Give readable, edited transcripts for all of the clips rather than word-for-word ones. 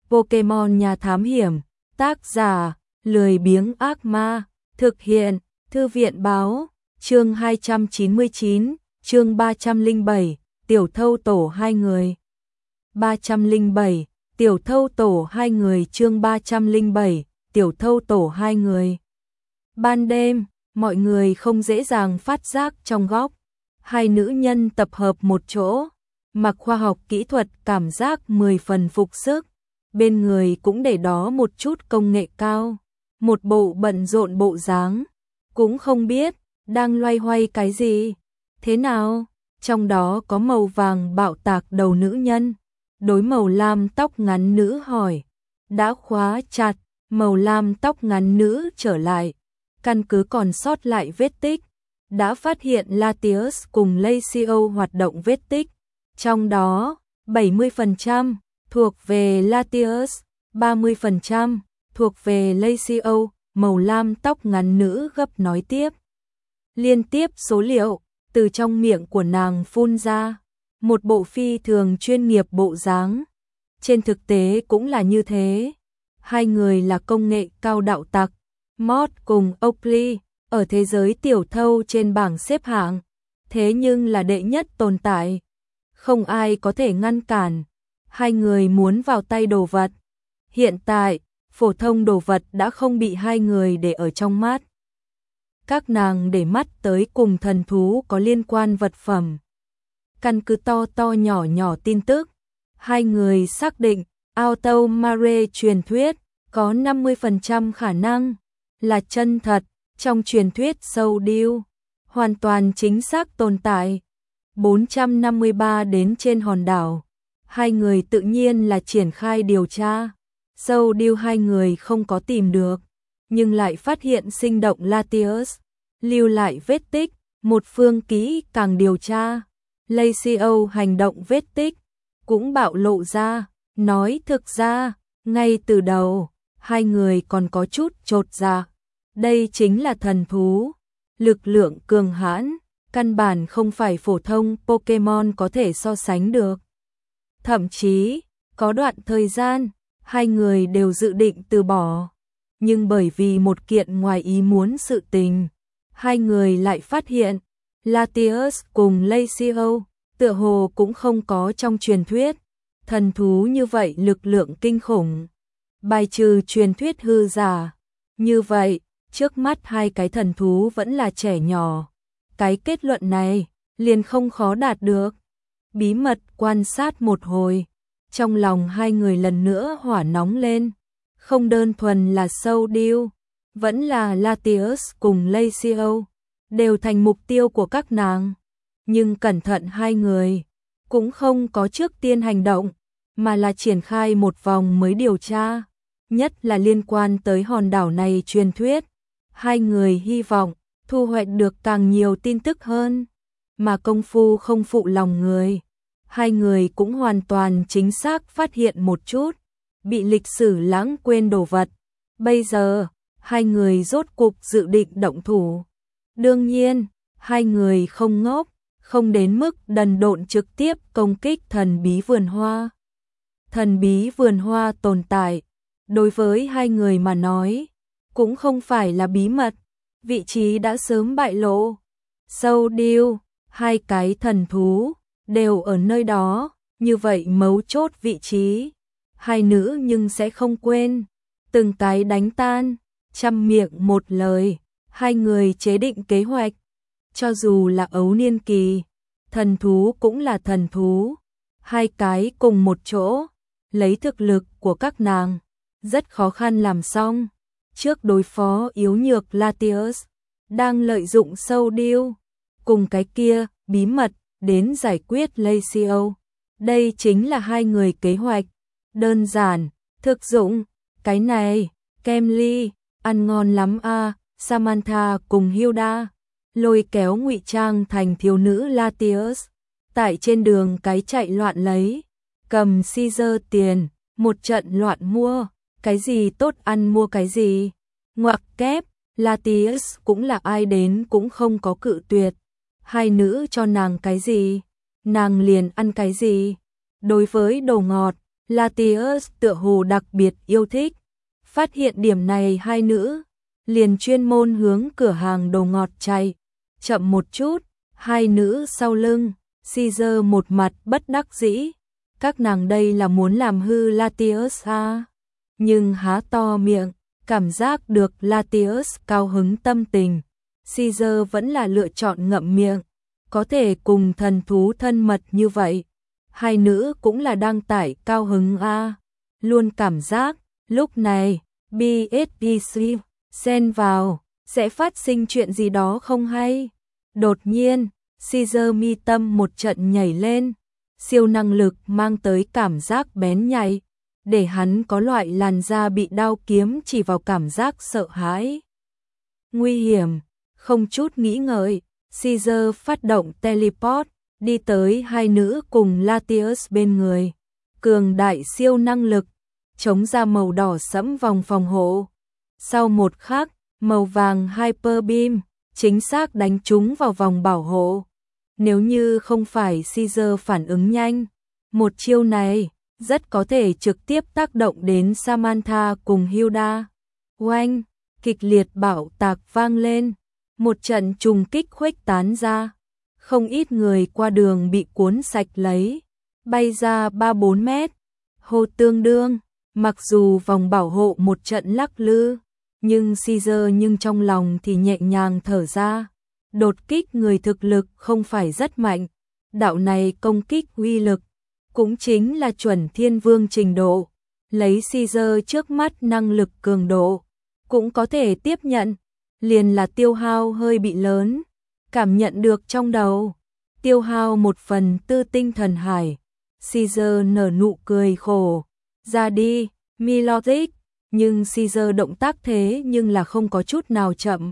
Pokemon Nhà Thám Hiểm, tác giả, Lười Biếng Ác Ma, thực hiện, Thư viện Báo, chương 299, chương 307, Tiểu Thâu Tổ hai người. 307, Tiểu Thâu Tổ hai người chương 307, Tiểu Thâu Tổ hai người. Ban đêm, mọi người không dễ dàng phát giác trong góc. Hai nữ nhân tập hợp một chỗ, mặc khoa học kỹ thuật cảm giác 10 phần phục sức. Bên người cũng để đó một chút công nghệ cao. Một bộ bận rộn bộ dáng, cũng không biết đang loay hoay cái gì. Thế nào? Trong đó có màu vàng bạo tạc đầu nữ nhân. Đối màu lam tóc ngắn nữ hỏi. Đã khóa chặt, màu lam tóc ngắn nữ trở lại. Căn cứ còn sót lại vết tích. Đã phát hiện Latios cùng Lacio hoạt động vết tích. Trong đó, 70% thuộc về Latios, 30% thuộc về Lacio, màu lam tóc ngắn nữ gấp nói tiếp. Liên tiếp số liệu từ trong miệng của nàng phun ra, một bộ phi thường chuyên nghiệp bộ dáng. Trên thực tế cũng là như thế. Hai người là công nghệ cao đạo tặc, Mod cùng Oakley, ở thế giới tiểu thâu trên bảng xếp hạng, thế nhưng là đệ nhất tồn tại. Không ai có thể ngăn cản. Hai người muốn vào tay đồ vật. Hiện tại, phổ thông đồ vật đã không bị hai người để ở trong mắt. Các nàng để mắt tới cùng thần thú có liên quan vật phẩm. Căn cứ to to nhỏ nhỏ tin tức, hai người xác định Auto Mare truyền thuyết có 50% khả năng là chân thật. Trong truyền thuyết sâu điêu hoàn toàn chính xác tồn tại. 453 đến trên hòn đảo, hai người tự nhiên là triển khai điều tra. Sâu điêu hai người không có tìm được, nhưng lại phát hiện sinh động Latios, lưu lại vết tích. Một phương kỹ càng điều tra, Lacio hành động vết tích cũng bạo lộ ra. Nói thực ra, ngay từ đầu, hai người còn có chút chột dạ. Đây chính là thần thú, lực lượng cường hãn, căn bản không phải phổ thông Pokemon có thể so sánh được. Thậm chí, có đoạn thời gian, hai người đều dự định từ bỏ. Nhưng bởi vì một kiện ngoài ý muốn sự tình, hai người lại phát hiện, Latios cùng Lacio, tựa hồ cũng không có trong truyền thuyết. Thần thú như vậy lực lượng kinh khủng, bài trừ truyền thuyết hư giả. Như vậy, trước mắt hai cái thần thú vẫn là trẻ nhỏ. Cái kết luận này liền không khó đạt được. Bí mật quan sát một hồi, trong lòng hai người lần nữa hỏa nóng lên. Không đơn thuần là sâu điêu, vẫn là Latios cùng Lacio, đều thành mục tiêu của các nàng. Nhưng cẩn thận hai người cũng không có trước tiên hành động, mà là triển khai một vòng mới điều tra. Nhất là liên quan tới hòn đảo này truyền thuyết. Hai người hy vọng thu hoạch được càng nhiều tin tức hơn. Mà công phu không phụ lòng người. Hai người cũng hoàn toàn chính xác phát hiện một chút bị lịch sử lãng quên đồ vật. Bây giờ, hai người rốt cục dự định động thủ. Đương nhiên, hai người không ngốc, không đến mức đần độn trực tiếp công kích thần bí vườn hoa. Thần bí vườn hoa tồn tại, đối với hai người mà nói, cũng không phải là bí mật, vị trí đã sớm bại lộ. Sâu điêu, hai cái thần thú, đều ở nơi đó, như vậy mấu chốt vị trí. Hai nữ nhưng sẽ không quên, từng cái đánh tan, trăm miệng một lời, hai người chế định kế hoạch. Cho dù là ấu niên kỳ, thần thú cũng là thần thú, hai cái cùng một chỗ, lấy thực lực của các nàng, rất khó khăn làm xong. Trước đối phó yếu nhược Latios, đang lợi dụng sâu điêu, cùng cái kia, bí mật, đến giải quyết Lacio. Đây chính là hai người kế hoạch, đơn giản, thực dụng. Cái này, Kemly, ăn ngon lắm a. Samantha cùng Hilda, lôi kéo ngụy trang thành thiếu nữ Latios, tại trên đường cái chạy loạn lấy, cầm Caesar tiền, một trận loạn mua, cái gì tốt ăn mua cái gì. Ngoặc kép, Latios cũng là ai đến cũng không có cự tuyệt. Hai nữ cho nàng cái gì, nàng liền ăn cái gì. Đối với đồ ngọt, Latius tựa hồ đặc biệt yêu thích. Phát hiện điểm này hai nữ liền chuyên môn hướng cửa hàng đồ ngọt chạy. Chậm một chút, hai nữ sau lưng, Caesar một mặt bất đắc dĩ. Các nàng đây là muốn làm hư Latius à? Nhưng há to miệng, cảm giác được Latius cao hứng tâm tình. Caesar vẫn là lựa chọn ngậm miệng, có thể cùng thần thú thân mật như vậy. Hai nữ cũng là đang tải cao hứng a. Luôn cảm giác, lúc này, BSPC, xen vào, sẽ phát sinh chuyện gì đó không hay. Đột nhiên, Caesar mi tâm một trận nhảy lên, siêu năng lực mang tới cảm giác bén nhạy, để hắn có loại làn da bị đao kiếm chỉ vào cảm giác sợ hãi. Nguy hiểm, không chút nghĩ ngợi, Caesar phát động teleport, đi tới hai nữ cùng Latius bên người. Cường đại siêu năng lực, chống ra màu đỏ sẫm vòng phòng hộ. Sau một khắc, màu vàng Hyper Beam, chính xác đánh trúng vào vòng bảo hộ. Nếu như không phải Caesar phản ứng nhanh, một chiêu này rất có thể trực tiếp tác động đến Samantha cùng Hilda. Oanh, kịch liệt bạo tạc vang lên, một trận trùng kích khuếch tán ra. Không ít người qua đường bị cuốn sạch lấy, bay ra 3-4 mét. Hô tương đương, mặc dù vòng bảo hộ một trận lắc lư, nhưng Caesar trong lòng thì nhẹ nhàng thở ra. Đột kích người thực lực không phải rất mạnh, đạo này công kích uy lực cũng chính là chuẩn thiên vương trình độ. Lấy Caesar trước mắt năng lực cường độ, cũng có thể tiếp nhận, liền là tiêu hao hơi bị lớn. Cảm nhận được trong đầu, tiêu hao một phần tư tinh thần hải. Caesar nở nụ cười khổ, ra đi, Milotic, nhưng Caesar động tác thế nhưng là không có chút nào chậm.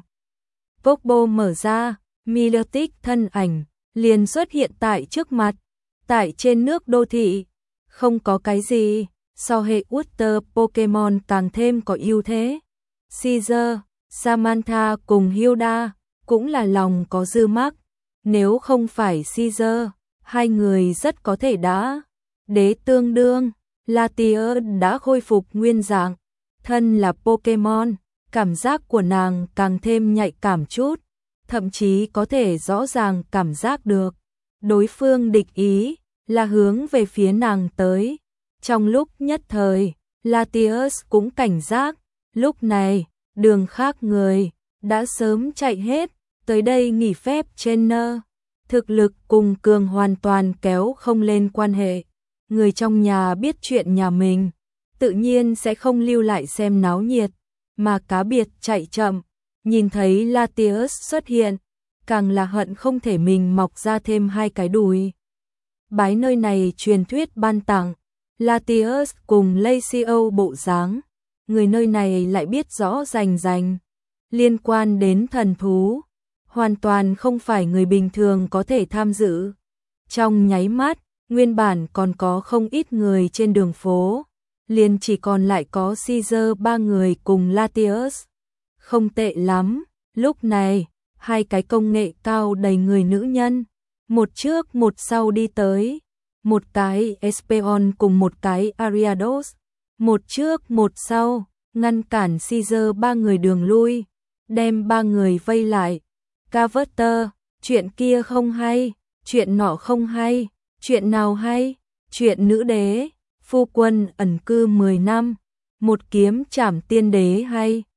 Pogbo mở ra, Milotic thân ảnh, liền xuất hiện tại trước mặt, tại trên nước đô thị. Không có cái gì, so hệ Water Pokemon càng thêm có ưu thế. Caesar, Samantha cùng Hilda cũng là lòng có dư mắc. Nếu không phải Caesar, hai người rất có thể đã đế tương đương. Latius đã khôi phục nguyên dạng. Thân là Pokemon, cảm giác của nàng càng thêm nhạy cảm chút, thậm chí có thể rõ ràng cảm giác được đối phương địch ý là hướng về phía nàng tới. Trong lúc nhất thời, Latius cũng cảnh giác. Lúc này, đường khác người đã sớm chạy hết tới đây nghỉ phép trên nơ. Thực lực cùng cường hoàn toàn kéo không lên quan hệ. Người trong nhà biết chuyện nhà mình, tự nhiên sẽ không lưu lại xem náo nhiệt, mà cá biệt chạy chậm. Nhìn thấy Latius xuất hiện, càng là hận không thể mình mọc ra thêm hai cái đùi. Bái nơi này truyền thuyết ban tặng, Latius cùng Lacio bộ dáng, người nơi này lại biết rõ rành. Liên quan đến thần thú, hoàn toàn không phải người bình thường có thể tham dự. Trong nháy mắt, nguyên bản còn có không ít người trên đường phố, liền chỉ còn lại có Caesar ba người cùng Latius. Không tệ lắm, lúc này, hai cái công nghệ cao đầy người nữ nhân, một trước một sau đi tới, một cái Espeon cùng một cái Ariados, một trước một sau, ngăn cản Caesar ba người đường lui, đem ba người vây lại. Carver, chuyện kia không hay, chuyện nọ không hay, chuyện nào hay, chuyện nữ đế, phu quân ẩn cư 10 năm, một kiếm trảm tiên đế hay.